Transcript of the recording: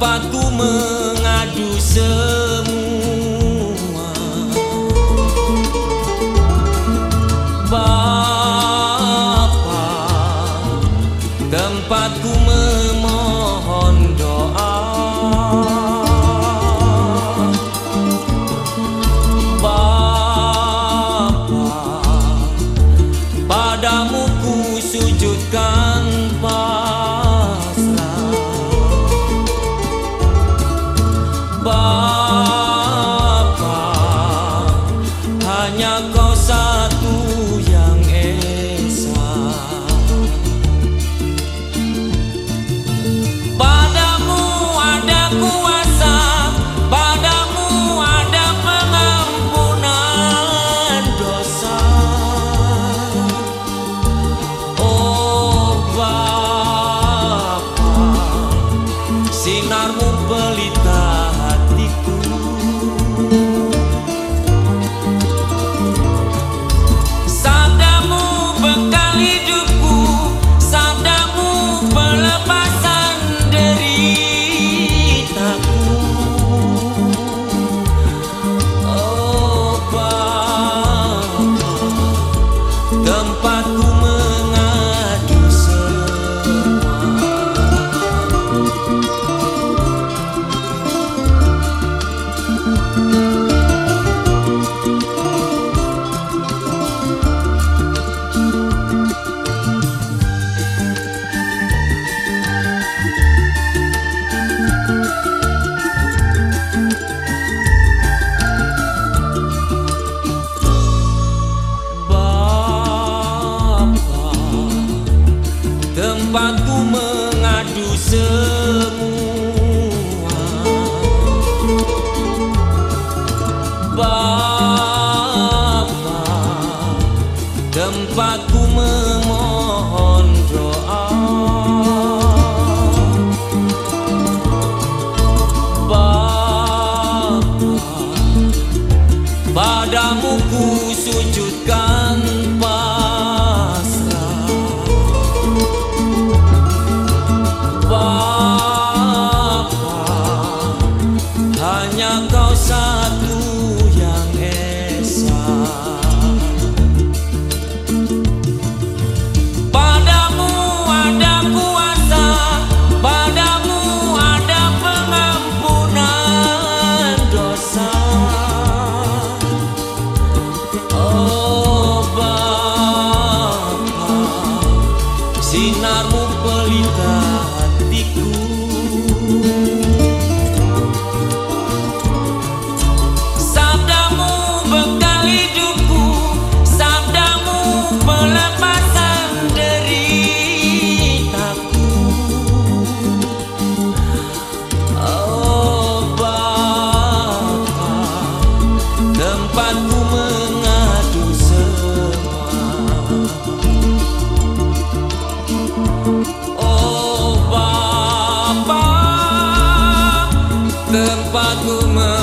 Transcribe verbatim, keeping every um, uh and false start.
tempatku mengadu semua. Bapa, tempatku memohon doa. Bapa, padamu ku sujudkan pasrah. Bapa, hanya Kau satu yang esa. Padamu ada kuasa, padamu ada pengampunan dosa. Oh Bapa, sinarmu pelita hatiku. Sabdamu bekal hidupku, sabdamu pelepasan deritaku. Oh Bapa, tempatku mengadu semua. Tempatku mengadu semua. Bapa, tempatku memohon doa. Bapa, padamu ku sujudkan pasrah. Bapa, hanya Kau satu yang esa. Padamu ada kuasa, padamu ada pengampunan dosa. Oh Bapa, sinarmu pelita hatiku. Sabdamu bekal hidupku, sabdamu pelepasan deritaku. Oh Bapa, tempatku mengadu semua. Oh Bapa, tempatku